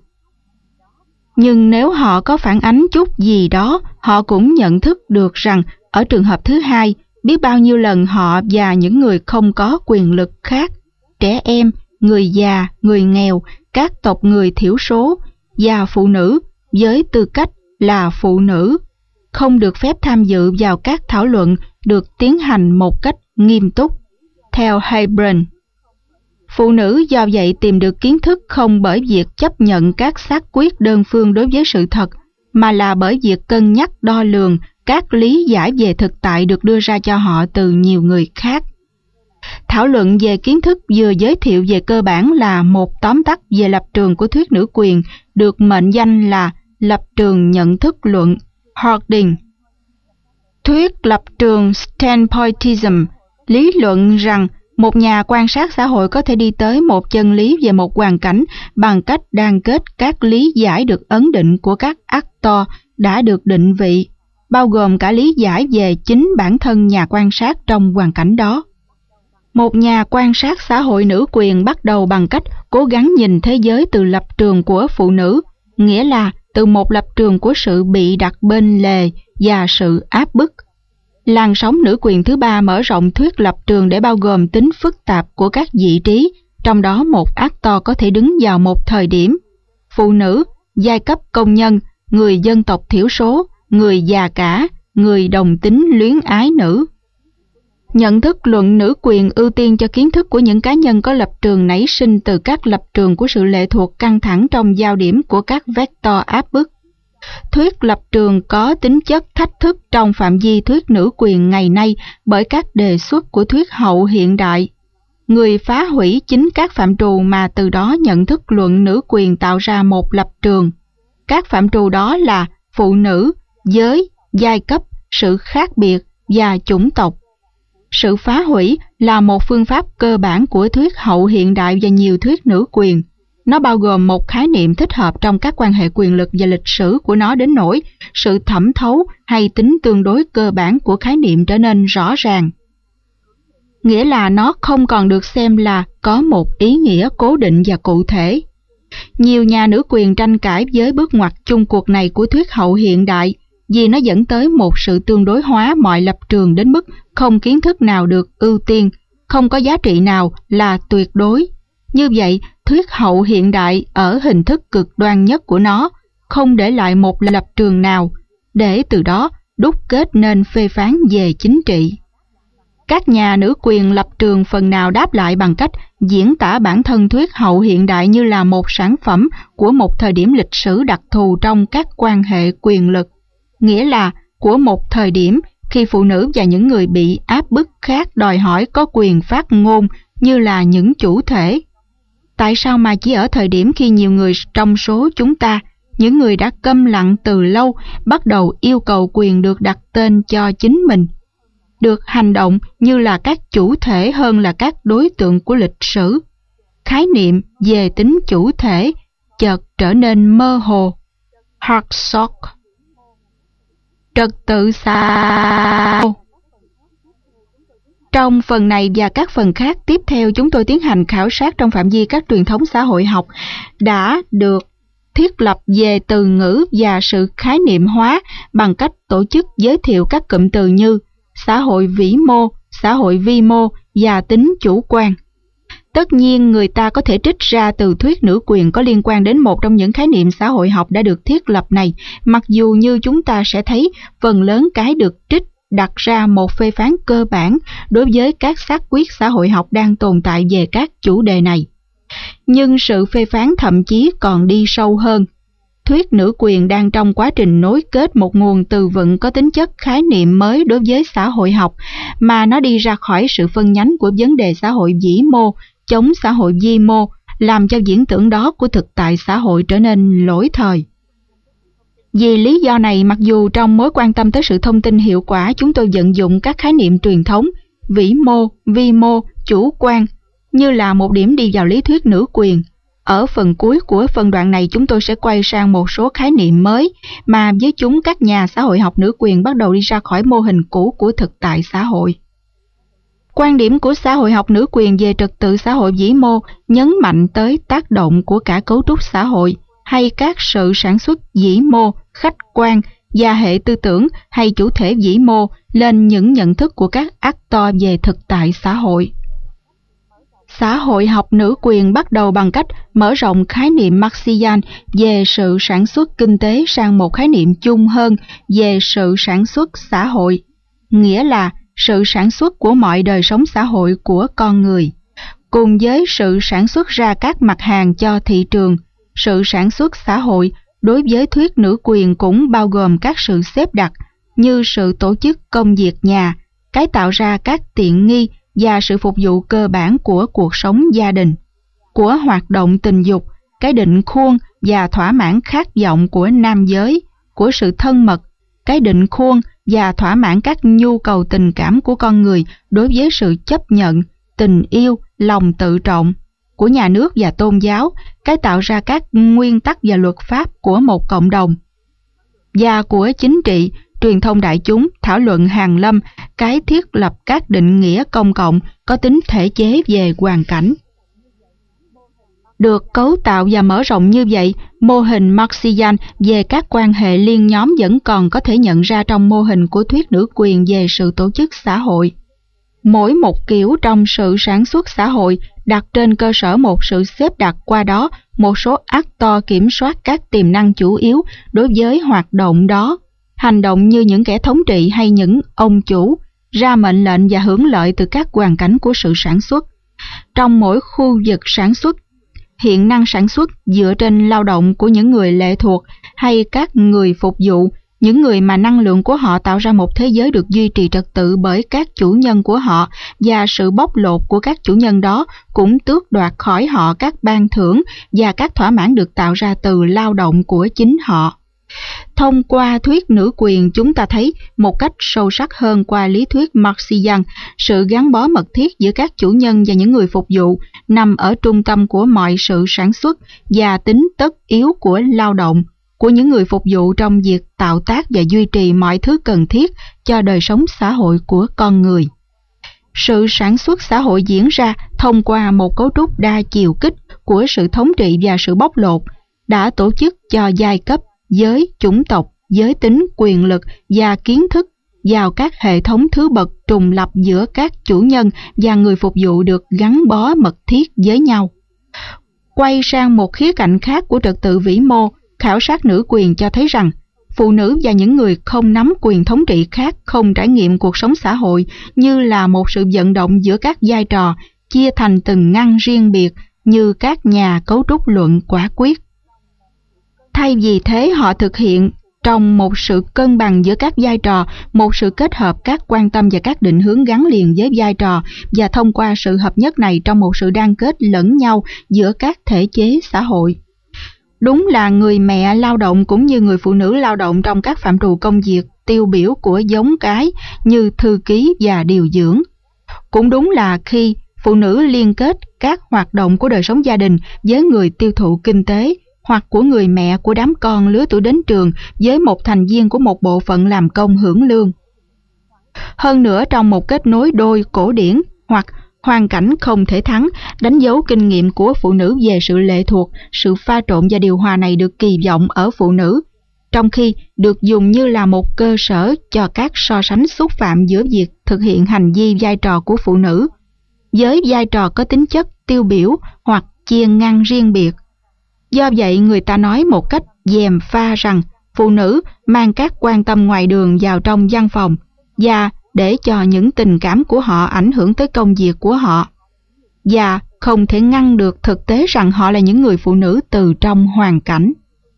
[SPEAKER 1] Nhưng nếu họ có phản ánh chút gì đó, họ cũng nhận thức được rằng ở trường hợp thứ hai, biết bao nhiêu lần họ và những người không có quyền lực khác, trẻ em, người già, người nghèo, các tộc người thiểu số và phụ nữ với tư cách là phụ nữ, không được phép tham dự vào các thảo luận được tiến hành một cách nghiêm túc. Theo Haybrand, phụ nữ do vậy tìm được kiến thức không bởi việc chấp nhận các xác quyết đơn phương đối với sự thật, mà là bởi việc cân nhắc đo lường các lý giải về thực tại được đưa ra cho họ từ nhiều người khác. Thảo luận về kiến thức vừa giới thiệu về cơ bản là một tóm tắt về lập trường của thuyết nữ quyền, được mệnh danh là lập trường nhận thức luận Harding. Thuyết lập trường standpointism lý luận rằng một nhà quan sát xã hội có thể đi tới một chân lý về một hoàn cảnh bằng cách đan kết các lý giải được ấn định của các actor đã được định vị, bao gồm cả lý giải về chính bản thân nhà quan sát trong hoàn cảnh đó. Một nhà quan sát xã hội nữ quyền bắt đầu bằng cách cố gắng nhìn thế giới từ lập trường của phụ nữ, nghĩa là từ một lập trường của sự bị đặt bên lề và sự áp bức. Làn sóng nữ quyền thứ ba mở rộng thuyết lập trường để bao gồm tính phức tạp của các vị trí, trong đó một actor có thể đứng vào một thời điểm: phụ nữ, giai cấp công nhân, người dân tộc thiểu số, người già cả, người đồng tính luyến ái nữ. Nhận thức luận nữ quyền ưu tiên cho kiến thức của những cá nhân có lập trường nảy sinh từ các lập trường của sự lệ thuộc căng thẳng trong giao điểm của các vector áp bức. Thuyết lập trường có tính chất thách thức trong phạm vi thuyết nữ quyền ngày nay bởi các đề xuất của thuyết hậu hiện đại. Người phá hủy chính các phạm trù mà từ đó nhận thức luận nữ quyền tạo ra một lập trường. Các phạm trù đó là phụ nữ, giới, giai cấp, sự khác biệt và chủng tộc. Sự phá hủy là một phương pháp cơ bản của thuyết hậu hiện đại và nhiều thuyết nữ quyền. Nó bao gồm một khái niệm thích hợp trong các quan hệ quyền lực và lịch sử của nó đến nỗi sự thẩm thấu hay tính tương đối cơ bản của khái niệm trở nên rõ ràng. Nghĩa là nó không còn được xem là có một ý nghĩa cố định và cụ thể. Nhiều nhà nữ quyền tranh cãi với bước ngoặt chung cuộc này của thuyết hậu hiện đại vì nó dẫn tới một sự tương đối hóa mọi lập trường đến mức không kiến thức nào được ưu tiên, không có giá trị nào là tuyệt đối. Như vậy, thuyết hậu hiện đại ở hình thức cực đoan nhất của nó không để lại một lập trường nào, để từ đó đúc kết nên phê phán về chính trị. Các nhà nữ quyền lập trường phần nào đáp lại bằng cách diễn tả bản thân thuyết hậu hiện đại như là một sản phẩm của một thời điểm lịch sử đặc thù trong các quan hệ quyền lực, nghĩa là của một thời điểm khi phụ nữ và những người bị áp bức khác đòi hỏi có quyền phát ngôn như là những chủ thể. Tại sao mà chỉ ở thời điểm khi nhiều người trong số chúng ta, những người đã câm lặng từ lâu, bắt đầu yêu cầu quyền được đặt tên cho chính mình, được hành động như là các chủ thể hơn là các đối tượng của lịch sử? Khái niệm về tính chủ thể chợt trở nên mơ hồ. Hartsock. Trật tự xã hội. Trong phần này và các phần khác tiếp theo, chúng tôi tiến hành khảo sát trong phạm vi các truyền thống xã hội học đã được thiết lập về từ ngữ và sự khái niệm hóa bằng cách tổ chức giới thiệu các cụm từ như xã hội vĩ mô, xã hội vi mô và tính chủ quan. Tất nhiên, người ta có thể trích ra từ thuyết nữ quyền có liên quan đến một trong những khái niệm xã hội học đã được thiết lập này, mặc dù như chúng ta sẽ thấy phần lớn cái được trích đặt ra một phê phán cơ bản đối với các xác quyết xã hội học đang tồn tại về các chủ đề này. Nhưng sự phê phán thậm chí còn đi sâu hơn. Thuyết nữ quyền đang trong quá trình nối kết một nguồn từ vựng có tính chất khái niệm mới đối với xã hội học, mà nó đi ra khỏi sự phân nhánh của vấn đề xã hội vĩ mô, chống xã hội vi mô, làm cho diễn tưởng đó của thực tại xã hội trở nên lỗi thời. Vì lý do này, mặc dù trong mối quan tâm tới sự thông tin hiệu quả, chúng tôi vận dụng các khái niệm truyền thống, vĩ mô, vi mô, chủ quan, như là một điểm đi vào lý thuyết nữ quyền. Ở phần cuối của phân đoạn này, chúng tôi sẽ quay sang một số khái niệm mới mà với chúng các nhà xã hội học nữ quyền bắt đầu đi ra khỏi mô hình cũ của thực tại xã hội. Quan điểm của xã hội học nữ quyền về trật tự xã hội vĩ mô nhấn mạnh tới tác động của cả cấu trúc xã hội hay các sự sản xuất vĩ mô, khách quan và hệ tư tưởng hay chủ thể vĩ mô lên những nhận thức của các actor về thực tại xã hội. Xã hội học nữ quyền bắt đầu bằng cách mở rộng khái niệm Marxian về sự sản xuất kinh tế sang một khái niệm chung hơn về sự sản xuất xã hội, nghĩa là sự sản xuất của mọi đời sống xã hội của con người. Cùng với sự sản xuất ra các mặt hàng cho thị trường, sự sản xuất xã hội đối với thuyết nữ quyền cũng bao gồm các sự xếp đặt như sự tổ chức công việc nhà, cái tạo ra các tiện nghi và sự phục vụ cơ bản của cuộc sống gia đình, của hoạt động tình dục, cái định khuôn và thỏa mãn khát vọng của nam giới, của sự thân mật, cái định khuôn và thỏa mãn các nhu cầu tình cảm của con người đối với sự chấp nhận, tình yêu, lòng tự trọng, của nhà nước và tôn giáo, cái tạo ra các nguyên tắc và luật pháp của một cộng đồng, và của chính trị, truyền thông đại chúng, thảo luận hàn lâm, cái thiết lập các định nghĩa công cộng có tính thể chế về hoàn cảnh. Được cấu tạo và mở rộng như vậy, mô hình Marxian về các quan hệ liên nhóm vẫn còn có thể nhận ra trong mô hình của thuyết nữ quyền về sự tổ chức xã hội. Mỗi một kiểu trong sự sản xuất xã hội đặt trên cơ sở một sự xếp đặt, qua đó một số actor kiểm soát các tiềm năng chủ yếu đối với hoạt động đó, hành động như những kẻ thống trị hay những ông chủ, ra mệnh lệnh và hưởng lợi từ các hoàn cảnh của sự sản xuất. Trong mỗi khu vực sản xuất, hiện năng sản xuất dựa trên lao động của những người lệ thuộc hay các người phục vụ, những người mà năng lượng của họ tạo ra một thế giới được duy trì trật tự bởi các chủ nhân của họ, và sự bóc lột của các chủ nhân đó cũng tước đoạt khỏi họ các ban thưởng và các thỏa mãn được tạo ra từ lao động của chính họ. Thông qua thuyết nữ quyền, chúng ta thấy một cách sâu sắc hơn qua lý thuyết Marxian, sự gắn bó mật thiết giữa các chủ nhân và những người phục vụ nằm ở trung tâm của mọi sự sản xuất, và tính tất yếu của lao động của những người phục vụ trong việc tạo tác và duy trì mọi thứ cần thiết cho đời sống xã hội của con người. Sự sản xuất xã hội diễn ra thông qua một cấu trúc đa chiều kích của sự thống trị và sự bóc lột, đã tổ chức cho giai cấp, giới, chủng tộc, giới tính, quyền lực và kiến thức vào các hệ thống thứ bậc trùng lập giữa các chủ nhân và người phục vụ được gắn bó mật thiết với nhau. Quay sang một khía cạnh khác của trật tự vĩ mô, khảo sát nữ quyền cho thấy rằng phụ nữ và những người không nắm quyền thống trị khác không trải nghiệm cuộc sống xã hội như là một sự vận động giữa các vai trò, chia thành từng ngăn riêng biệt như các nhà cấu trúc luận quả quyết. Thay vì thế, họ thực hiện trong một sự cân bằng giữa các vai trò, một sự kết hợp các quan tâm và các định hướng gắn liền với vai trò, và thông qua sự hợp nhất này trong một sự đan kết lẫn nhau giữa các thể chế xã hội. Đúng là người mẹ lao động cũng như người phụ nữ lao động trong các phạm trù công việc tiêu biểu của giống cái như thư ký và điều dưỡng. Cũng đúng là khi phụ nữ liên kết các hoạt động của đời sống gia đình với người tiêu thụ kinh tế, hoặc của người mẹ của đám con lứa tuổi đến trường với một thành viên của một bộ phận làm công hưởng lương. Hơn nữa, trong một kết nối đôi cổ điển hoặc hoàn cảnh không thể thắng, đánh dấu kinh nghiệm của phụ nữ về sự lệ thuộc, sự pha trộn và điều hòa này được kỳ vọng ở phụ nữ, trong khi được dùng như là một cơ sở cho các so sánh xúc phạm giữa việc thực hiện hành vi vai trò của phụ nữ với vai trò có tính chất tiêu biểu hoặc chia ngăn riêng biệt. Do vậy, người ta nói một cách gièm pha rằng phụ nữ mang các quan tâm ngoài đường vào trong văn phòng, và để cho những tình cảm của họ ảnh hưởng tới công việc của họ, và không thể ngăn được thực tế rằng họ là những người phụ nữ từ trong hoàn cảnh.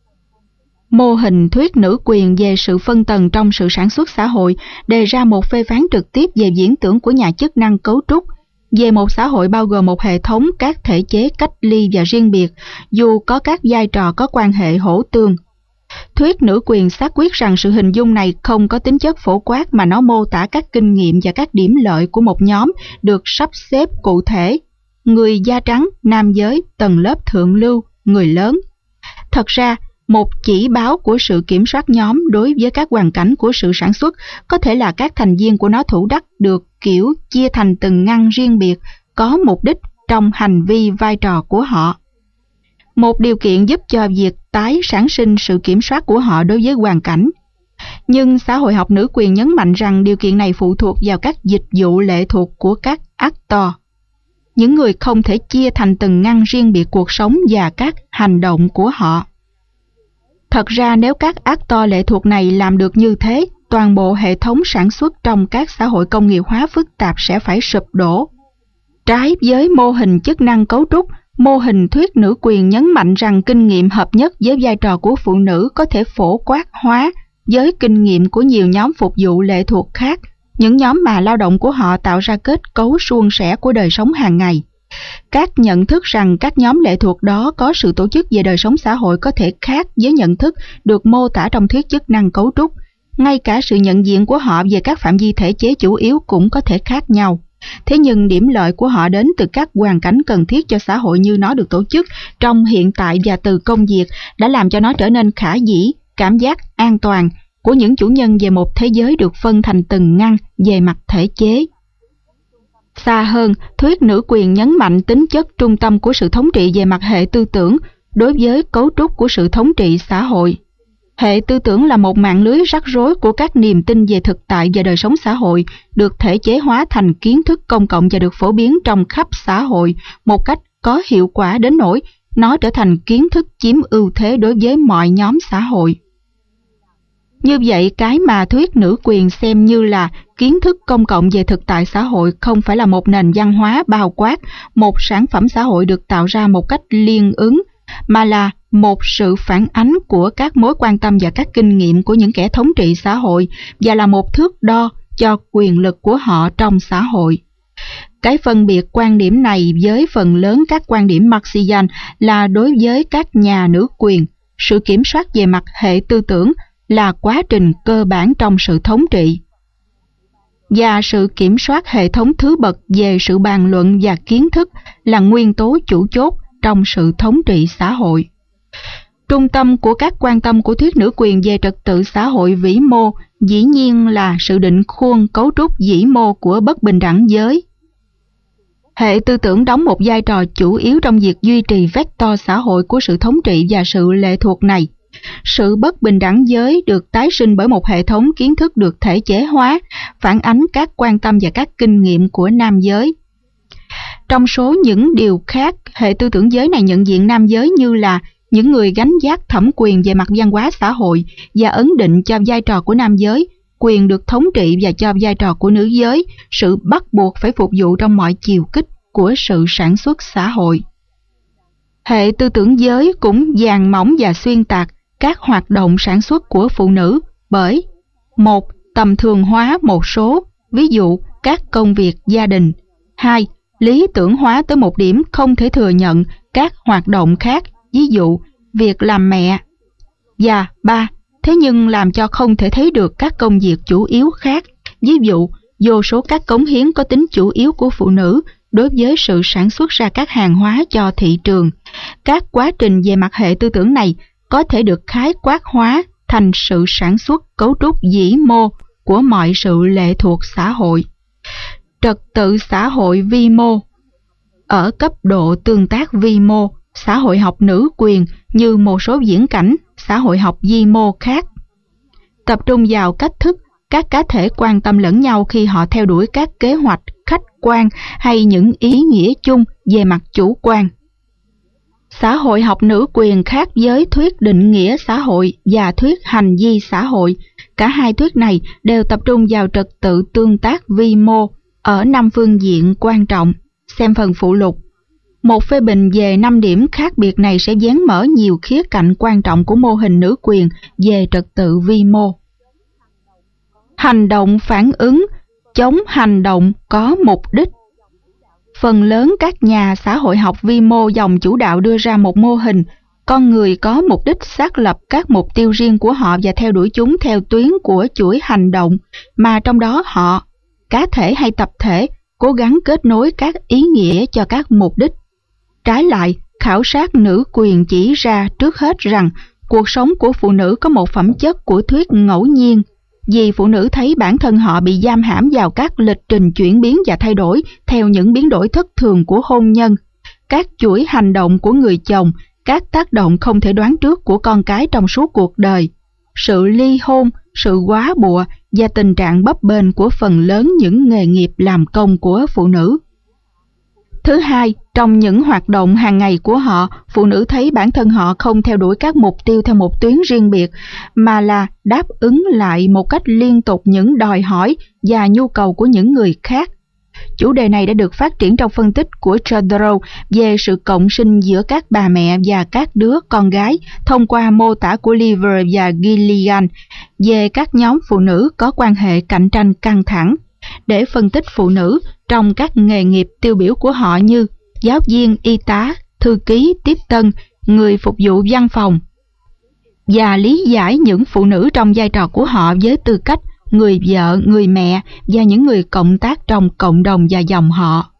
[SPEAKER 1] Mô hình thuyết nữ quyền về sự phân tầng trong sự sản xuất xã hội đề ra một phê phán trực tiếp về viễn tưởng của nhà chức năng cấu trúc, về một xã hội bao gồm một hệ thống các thể chế cách ly và riêng biệt, dù có các vai trò có quan hệ hỗ tương. Thuyết nữ quyền xác quyết rằng sự hình dung này không có tính chất phổ quát, mà nó mô tả các kinh nghiệm và các điểm lợi của một nhóm được sắp xếp cụ thể: người da trắng, nam giới, tầng lớp thượng lưu, người lớn. Thật ra, một chỉ báo của sự kiểm soát nhóm đối với các hoàn cảnh của sự sản xuất có thể là các thành viên của nó thủ đắc được kiểu chia thành từng ngăn riêng biệt, có mục đích trong hành vi vai trò của họ. Một điều kiện giúp cho việc tái sản sinh sự kiểm soát của họ đối với hoàn cảnh. Nhưng xã hội học nữ quyền nhấn mạnh rằng điều kiện này phụ thuộc vào các dịch vụ lệ thuộc của các actor. những người không thể chia thành từng ngăn riêng biệt cuộc sống và các hành động của họ. Thật ra nếu các actor lệ thuộc này làm được như thế, toàn bộ hệ thống sản xuất trong các xã hội công nghiệp hóa phức tạp sẽ phải sụp đổ. Trái với mô hình chức năng cấu trúc, mô hình thuyết nữ quyền nhấn mạnh rằng kinh nghiệm hợp nhất với vai trò của phụ nữ có thể phổ quát hóa với kinh nghiệm của nhiều nhóm phục vụ lệ thuộc khác, những nhóm mà lao động của họ tạo ra kết cấu suôn sẻ của đời sống hàng ngày. Các nhận thức rằng các nhóm lệ thuộc đó có sự tổ chức về đời sống xã hội có thể khác với nhận thức được mô tả trong thuyết chức năng cấu trúc. Ngay cả sự nhận diện của họ về các phạm vi thể chế chủ yếu cũng có thể khác nhau. Thế nhưng điểm lợi của họ đến từ các hoàn cảnh cần thiết cho xã hội như nó được tổ chức trong hiện tại và từ công việc đã làm cho nó trở nên khả dĩ, cảm giác an toàn của những chủ nhân về một thế giới được phân thành từng ngăn về mặt thể chế. Xa hơn, thuyết nữ quyền nhấn mạnh tính chất trung tâm của sự thống trị về mặt hệ tư tưởng đối với cấu trúc của sự thống trị xã hội. Hệ tư tưởng là một mạng lưới rắc rối của các niềm tin về thực tại và đời sống xã hội, được thể chế hóa thành kiến thức công cộng và được phổ biến trong khắp xã hội một cách có hiệu quả đến nỗi nó trở thành kiến thức chiếm ưu thế đối với mọi nhóm xã hội. Như vậy, cái mà thuyết nữ quyền xem như là kiến thức công cộng về thực tại xã hội không phải là một nền văn hóa bao quát, một sản phẩm xã hội được tạo ra một cách liên ứng, mà là một sự phản ánh của các mối quan tâm và các kinh nghiệm của những kẻ thống trị xã hội và là một thước đo cho quyền lực của họ trong xã hội. Cái phân biệt quan điểm này với phần lớn các quan điểm Marxian là đối với các nhà nữ quyền, sự kiểm soát về mặt hệ tư tưởng là quá trình cơ bản trong sự thống trị. Và sự kiểm soát hệ thống thứ bậc về sự bàn luận và kiến thức là nguyên tố chủ chốt trong sự thống trị xã hội. Trung tâm của các quan tâm của thuyết nữ quyền về trật tự xã hội vĩ mô dĩ nhiên là sự định khuôn cấu trúc vĩ mô của bất bình đẳng giới. Hệ tư tưởng đóng một vai trò chủ yếu trong việc duy trì vector xã hội của sự thống trị và sự lệ thuộc này. Sự bất bình đẳng giới được tái sinh bởi một hệ thống kiến thức được thể chế hóa, phản ánh các quan tâm và các kinh nghiệm của nam giới. Trong số những điều khác, hệ tư tưởng giới này nhận diện nam giới như là những người gánh vác thẩm quyền về mặt văn hóa xã hội và ấn định cho vai trò của nam giới, quyền được thống trị và cho vai trò của nữ giới, sự bắt buộc phải phục vụ trong mọi chiều kích của sự sản xuất xã hội. Hệ tư tưởng giới cũng dàn mỏng và xuyên tạc các hoạt động sản xuất của phụ nữ bởi: 1. Tầm thường hóa một số, ví dụ các công việc gia đình. 2. Lý tưởng hóa tới một điểm không thể thừa nhận các hoạt động khác, ví dụ việc làm mẹ. Và 3. Thế nhưng làm cho không thể thấy được các công việc chủ yếu khác, ví dụ vô số các cống hiến có tính chủ yếu của phụ nữ đối với sự sản xuất ra các hàng hóa cho thị trường. Các quá trình về mặt hệ tư tưởng này có thể được khái quát hóa thành sự sản xuất cấu trúc vĩ mô của mọi sự lệ thuộc xã hội. Trật tự xã hội vi mô. Ở cấp độ tương tác vi mô, xã hội học nữ quyền như một số viễn cảnh xã hội học vi mô khác tập trung vào cách thức các cá thể quan tâm lẫn nhau khi họ theo đuổi các kế hoạch khách quan hay những ý nghĩa chung về mặt chủ quan. Xã hội học nữ quyền khác với thuyết định nghĩa xã hội và thuyết hành vi xã hội. Cả hai thuyết này đều tập trung vào trật tự tương tác vi mô ở 5 phương diện quan trọng. Xem phần phụ lục. Một phê bình về 5 điểm khác biệt này sẽ dán mở nhiều khía cạnh quan trọng của mô hình nữ quyền về trật tự vi mô. Hành động phản ứng, chống hành động có mục đích. Phần lớn các nhà xã hội học vi mô dòng chủ đạo đưa ra một mô hình con người có mục đích xác lập các mục tiêu riêng của họ và theo đuổi chúng theo tuyến của chuỗi hành động mà trong đó họ, cá thể hay tập thể, cố gắng kết nối các ý nghĩa cho các mục đích. Trái lại, khảo sát nữ quyền chỉ ra trước hết rằng cuộc sống của phụ nữ có một phẩm chất của thuyết ngẫu nhiên, vì phụ nữ thấy bản thân họ bị giam hãm vào các lịch trình chuyển biến và thay đổi theo những biến đổi thất thường của hôn nhân, các chuỗi hành động của người chồng, các tác động không thể đoán trước của con cái trong suốt cuộc đời, sự ly hôn, sự góa bụa và tình trạng bấp bênh của phần lớn những nghề nghiệp làm công của phụ nữ. Thứ hai, trong những hoạt động hàng ngày của họ, phụ nữ thấy bản thân họ không theo đuổi các mục tiêu theo một tuyến riêng biệt, mà là đáp ứng lại một cách liên tục những đòi hỏi và nhu cầu của những người khác. Chủ đề này đã được phát triển trong phân tích của Chodorow về sự cộng sinh giữa các bà mẹ và các đứa con gái thông qua mô tả của Lever và Gilligan về các nhóm phụ nữ có quan hệ cạnh tranh căng thẳng, để phân tích phụ nữ trong các nghề nghiệp tiêu biểu của họ như giáo viên, y tá, thư ký, tiếp tân, người phục vụ văn phòng, và lý giải những phụ nữ trong vai trò của họ với tư cách người vợ, người mẹ và những người cộng tác trong cộng đồng và dòng họ.